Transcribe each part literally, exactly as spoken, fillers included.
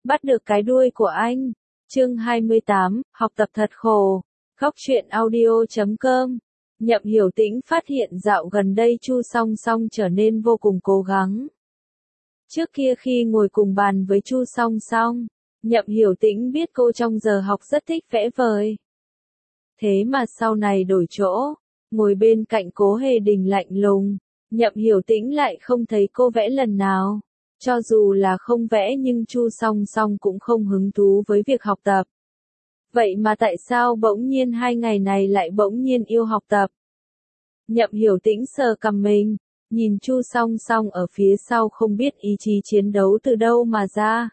bắt được cái đuôi của anh. Chương hai mươi tám, học tập thật khổ. Góc truyện audio chấm com. Nhậm Hiểu Tĩnh phát hiện dạo gần đây Chu Song Song trở nên vô cùng cố gắng. Trước kia khi ngồi cùng bàn với Chu Song Song, Nhậm Hiểu Tĩnh biết cô trong giờ học rất thích vẽ vời. Thế mà sau này đổi chỗ, ngồi bên cạnh Cố Hề Đình lạnh lùng, Nhậm Hiểu Tĩnh lại không thấy cô vẽ lần nào. Cho dù là không vẽ nhưng Chu Song Song cũng không hứng thú với việc học tập. Vậy mà tại sao bỗng nhiên hai ngày này lại bỗng nhiên yêu học tập? Nhậm Hiểu Tĩnh sờ cằm mình, nhìn Chu Song Song ở phía sau không biết ý chí chiến đấu từ đâu mà ra.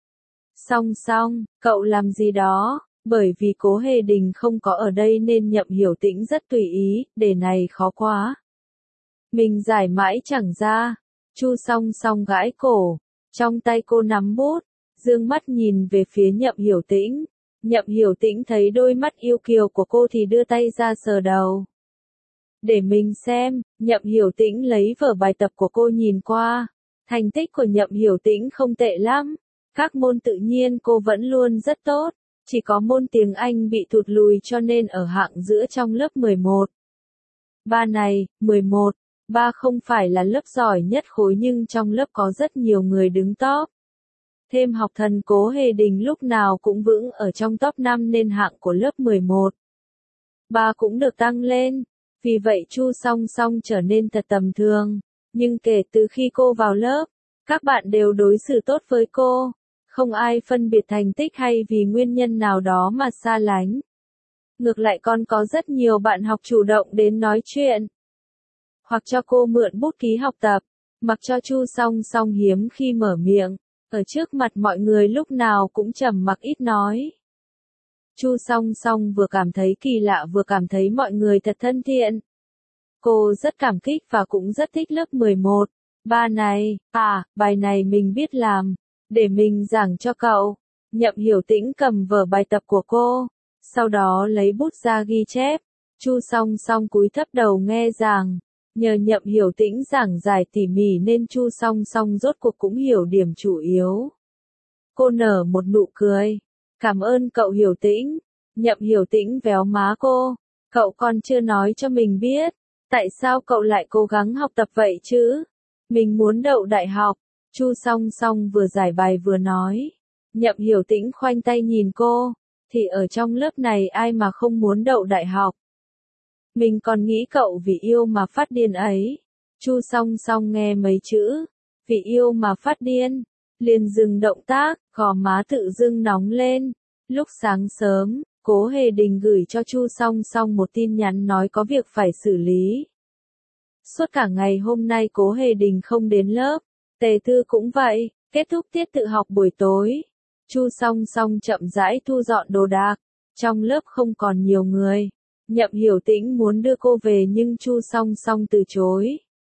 Song Song, cậu làm gì đó? Bởi vì Cố Hề Đình không có ở đây nên Nhậm Hiểu Tĩnh rất tùy ý, đề này khó quá. Mình giải mãi chẳng ra. Chu Song Song gãi cổ, trong tay cô nắm bút, dương mắt nhìn về phía Nhậm Hiểu Tĩnh. Nhậm Hiểu Tĩnh thấy đôi mắt yêu kiều của cô thì đưa tay ra sờ đầu. Để mình xem, Nhậm Hiểu Tĩnh lấy vở bài tập của cô nhìn qua. Thành tích của Nhậm Hiểu Tĩnh không tệ lắm. Các môn tự nhiên cô vẫn luôn rất tốt. Chỉ có môn tiếng Anh bị thụt lùi cho nên ở hạng giữa trong lớp mười một. Ba này, mười một, ba không phải là lớp giỏi nhất khối nhưng trong lớp có rất nhiều người đứng top. Thêm học thần Cố Hề Đình lúc nào cũng vững ở trong top năm nên hạng của lớp mười một. Ba cũng được tăng lên. Vì vậy Chu Song Song trở nên thật tầm thường. Nhưng kể từ khi cô vào lớp, các bạn đều đối xử tốt với cô. Không ai phân biệt thành tích hay vì nguyên nhân nào đó mà xa lánh. Ngược lại còn có rất nhiều bạn học chủ động đến nói chuyện. Hoặc cho cô mượn bút ký học tập. Mặc cho Chu Song Song hiếm khi mở miệng. Ở trước mặt mọi người lúc nào cũng trầm mặc ít nói. Chu Song Song vừa cảm thấy kỳ lạ vừa cảm thấy mọi người thật thân thiện. Cô rất cảm kích và cũng rất thích lớp mười một. Ba này, à, bài này mình biết làm. Để mình giảng cho cậu. Nhậm Hiểu Tĩnh cầm vở bài tập của cô. Sau đó lấy bút ra ghi chép. Chu Song Song cúi thấp đầu nghe giảng. Nhờ Nhậm Hiểu Tĩnh giảng giải tỉ mỉ nên Chu Song Song rốt cuộc cũng hiểu điểm chủ yếu. Cô nở một nụ cười. Cảm ơn cậu Hiểu Tĩnh. Nhậm Hiểu Tĩnh véo má cô. Cậu còn chưa nói cho mình biết. Tại sao cậu lại cố gắng học tập vậy chứ? Mình muốn đậu đại học. Chu Song Song vừa giải bài vừa nói. Nhậm Hiểu Tĩnh khoanh tay nhìn cô. Thì ở trong lớp này ai mà không muốn đậu đại học? Mình còn nghĩ cậu vì yêu mà phát điên ấy. Chu Song Song nghe mấy chữ. Vì yêu mà phát điên. Liền dừng động tác, gò má tự dưng nóng lên. Lúc sáng sớm, Cố Hề Đình gửi cho Chu Song Song một tin nhắn nói có việc phải xử lý. Suốt cả ngày hôm nay Cố Hề Đình không đến lớp. Tề Tư cũng vậy, kết thúc tiết tự học buổi tối. Chu Song Song chậm rãi thu dọn đồ đạc. Trong lớp không còn nhiều người. Nhậm Hiểu Tĩnh muốn đưa cô về nhưng Chu Song Song từ chối.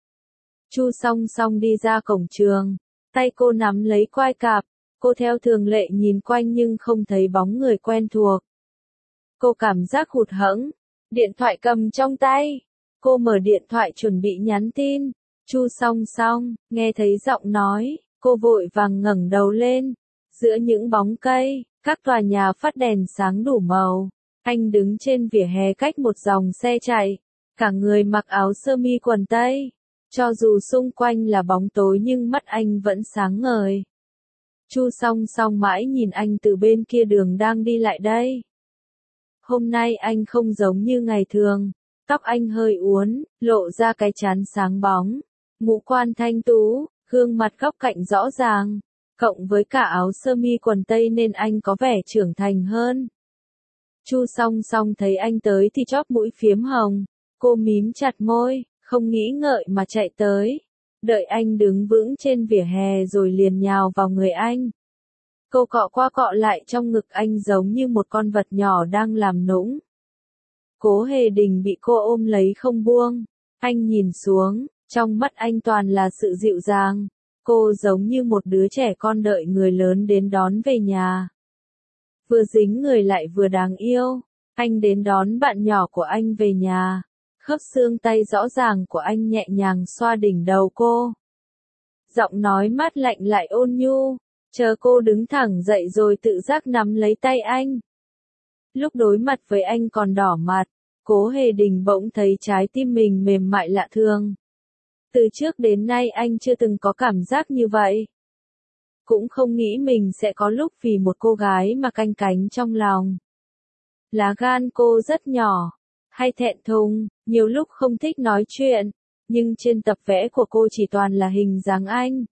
Chu Song Song đi ra cổng trường. Tay cô nắm lấy quai cạp. Cô theo thường lệ nhìn quanh nhưng không thấy bóng người quen thuộc. Cô cảm giác hụt hẫng. Điện thoại cầm trong tay. Cô mở điện thoại chuẩn bị nhắn tin. Chu Song Song, nghe thấy giọng nói, cô vội vàng ngẩng đầu lên. Giữa những bóng cây, các tòa nhà phát đèn sáng đủ màu. Anh đứng trên vỉa hè cách một dòng xe chạy. Cả người mặc áo sơ mi quần tây. Cho dù xung quanh là bóng tối nhưng mắt anh vẫn sáng ngời. Chu Song Song mãi nhìn anh từ bên kia đường đang đi lại đây. Hôm nay anh không giống như ngày thường. Tóc anh hơi uốn, lộ ra cái trán sáng bóng. Ngũ quan thanh tú, gương mặt góc cạnh rõ ràng. Cộng với cả áo sơ mi quần tây nên anh có vẻ trưởng thành hơn. Chu Song Song thấy anh tới thì chóp mũi phiếm hồng. Cô mím chặt môi, không nghĩ ngợi mà chạy tới. Đợi anh đứng vững trên vỉa hè rồi liền nhào vào người anh. Cô cọ qua cọ lại trong ngực anh giống như một con vật nhỏ đang làm nũng. Cố Hề Đình bị cô ôm lấy không buông. Anh nhìn xuống, trong mắt anh toàn là sự dịu dàng. Cô giống như một đứa trẻ con đợi người lớn đến đón về nhà. Vừa dính người lại vừa đáng yêu. Anh đến đón bạn nhỏ của anh về nhà. Khớp xương tay rõ ràng của anh nhẹ nhàng xoa đỉnh đầu cô. Giọng nói mát lạnh lại ôn nhu. Chờ cô đứng thẳng dậy rồi tự giác nắm lấy tay anh. Lúc đối mặt với anh còn đỏ mặt, Cố Hề Đình bỗng thấy trái tim mình mềm mại lạ thường. Từ trước đến nay anh chưa từng có cảm giác như vậy. Cũng không nghĩ mình sẽ có lúc vì một cô gái mà canh cánh trong lòng. Lá gan cô rất nhỏ, hay thẹn thùng, nhiều lúc không thích nói chuyện, nhưng trên tập vẽ của cô chỉ toàn là hình dáng anh.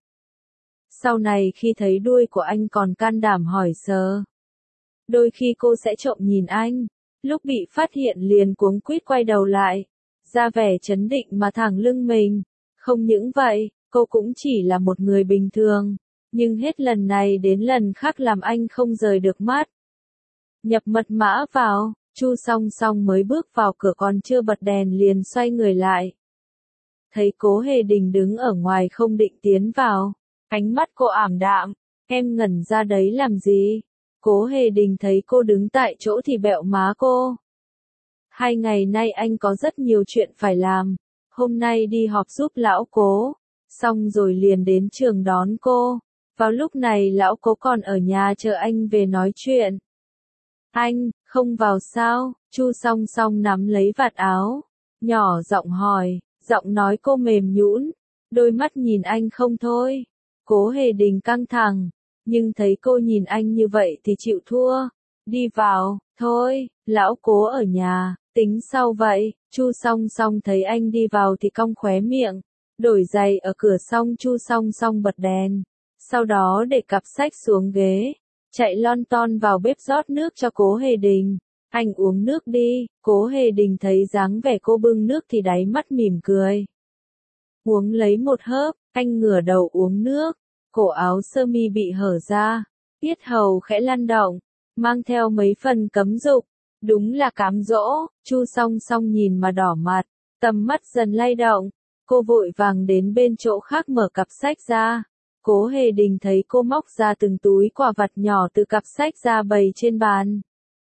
Sau này khi thấy đuôi của anh còn can đảm hỏi sờ. Đôi khi cô sẽ trộm nhìn anh, lúc bị phát hiện liền cuống quýt quay đầu lại, ra vẻ trấn định mà thẳng lưng mình. Không những vậy, cô cũng chỉ là một người bình thường, nhưng hết lần này đến lần khác làm anh không rời được mắt. Nhập mật mã vào, Chu Song Song mới bước vào cửa còn chưa bật đèn liền xoay người lại. Thấy Cố Hề Đình đứng ở ngoài không định tiến vào, ánh mắt cô ảm đạm, em ngẩn ra đấy làm gì? Cố Hề Đình thấy cô đứng tại chỗ thì bẹo má cô. Hai ngày nay anh có rất nhiều chuyện phải làm, hôm nay đi họp giúp lão Cố, xong rồi liền đến trường đón cô. Vào lúc này lão Cố còn ở nhà chờ anh về nói chuyện. Anh, không vào sao? Chu Song Song nắm lấy vạt áo, nhỏ giọng hỏi, giọng nói cô mềm nhũn, đôi mắt nhìn anh không thôi. Cố Hề Đình căng thẳng, nhưng thấy cô nhìn anh như vậy thì chịu thua. Đi vào, thôi, lão Cố ở nhà, tính sau vậy. Chu Song Song thấy anh đi vào thì cong khóe miệng, đổi giày ở cửa xong Chu Song Song bật đèn, sau đó để cặp sách xuống ghế, chạy lon ton vào bếp rót nước cho Cố Hề Đình. Anh uống nước đi. Cố Hề Đình thấy dáng vẻ cô bưng nước thì đáy mắt mỉm cười. Uống lấy một hớp, anh ngửa đầu uống nước, cổ áo sơ mi bị hở ra, yết hầu khẽ lăn động, mang theo mấy phần cấm dục. Đúng là cám dỗ. Chu Song Song nhìn mà đỏ mặt, tầm mắt dần lay động, cô vội vàng đến bên chỗ khác mở cặp sách ra. Cố Hề Đình thấy cô móc ra từng túi quà vặt nhỏ từ cặp sách ra bày trên bàn.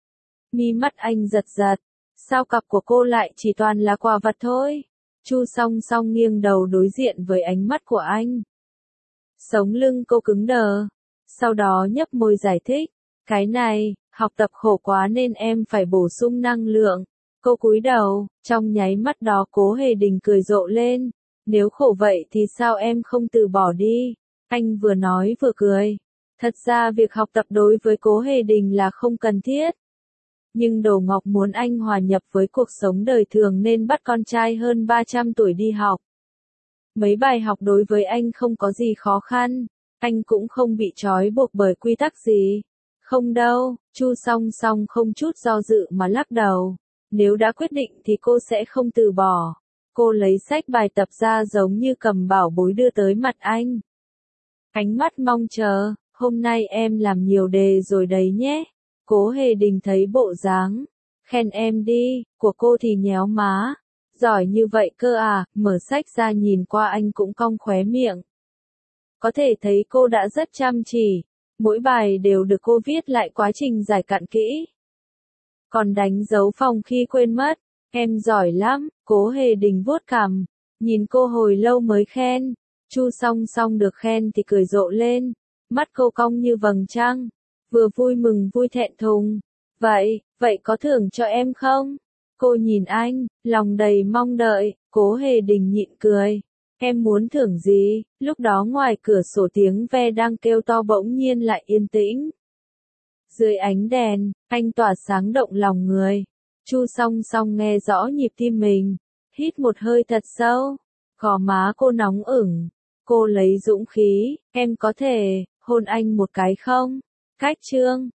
Mi mắt anh giật giật, sao cặp của cô lại chỉ toàn là quà vặt thôi? Chu Song Song nghiêng đầu đối diện với ánh mắt của anh. Sống lưng cô cứng đờ, sau đó nhấp môi giải thích, cái này, học tập khổ quá nên em phải bổ sung năng lượng. Cô cúi đầu, trong nháy mắt đó Cố Hề Đình cười rộ lên, nếu khổ vậy thì sao em không từ bỏ đi? Anh vừa nói vừa cười. Thật ra việc học tập đối với Cố Hề Đình là không cần thiết. Nhưng Đồ Ngọc muốn anh hòa nhập với cuộc sống đời thường nên bắt con trai hơn ba trăm tuổi đi học. Mấy bài học đối với anh không có gì khó khăn, anh cũng không bị trói buộc bởi quy tắc gì. Không đâu. Chu Song Song không chút do dự mà lắc đầu. Nếu đã quyết định thì cô sẽ không từ bỏ. Cô lấy sách bài tập ra giống như cầm bảo bối đưa tới mặt anh. Ánh mắt mong chờ, hôm nay em làm nhiều đề rồi đấy nhé. Cố Hề Đình thấy bộ dáng, khen em đi, của cô thì nhéo má. Giỏi như vậy cơ à, mở sách ra nhìn qua anh cũng cong khóe miệng. Có thể thấy cô đã rất chăm chỉ, mỗi bài đều được cô viết lại quá trình giải cặn kỹ. Còn đánh dấu phòng khi quên mất, em giỏi lắm. Cố Hề Đình vuốt cằm, nhìn cô hồi lâu mới khen. Chu Song Song được khen thì cười rộ lên, mắt cô cong như vầng trăng, vừa vui mừng vui thẹn thùng. Vậy, vậy có thưởng cho em không? Cô nhìn anh, lòng đầy mong đợi. Cố Hề Đình nhịn cười. Em muốn thưởng gì? Lúc đó ngoài cửa sổ tiếng ve đang kêu to bỗng nhiên lại yên tĩnh. Dưới ánh đèn, anh tỏa sáng động lòng người. Chu Song Song nghe rõ nhịp tim mình, hít một hơi thật sâu, gò má cô nóng ửng. Cô lấy dũng khí, em có thể hôn anh một cái không? Cách chương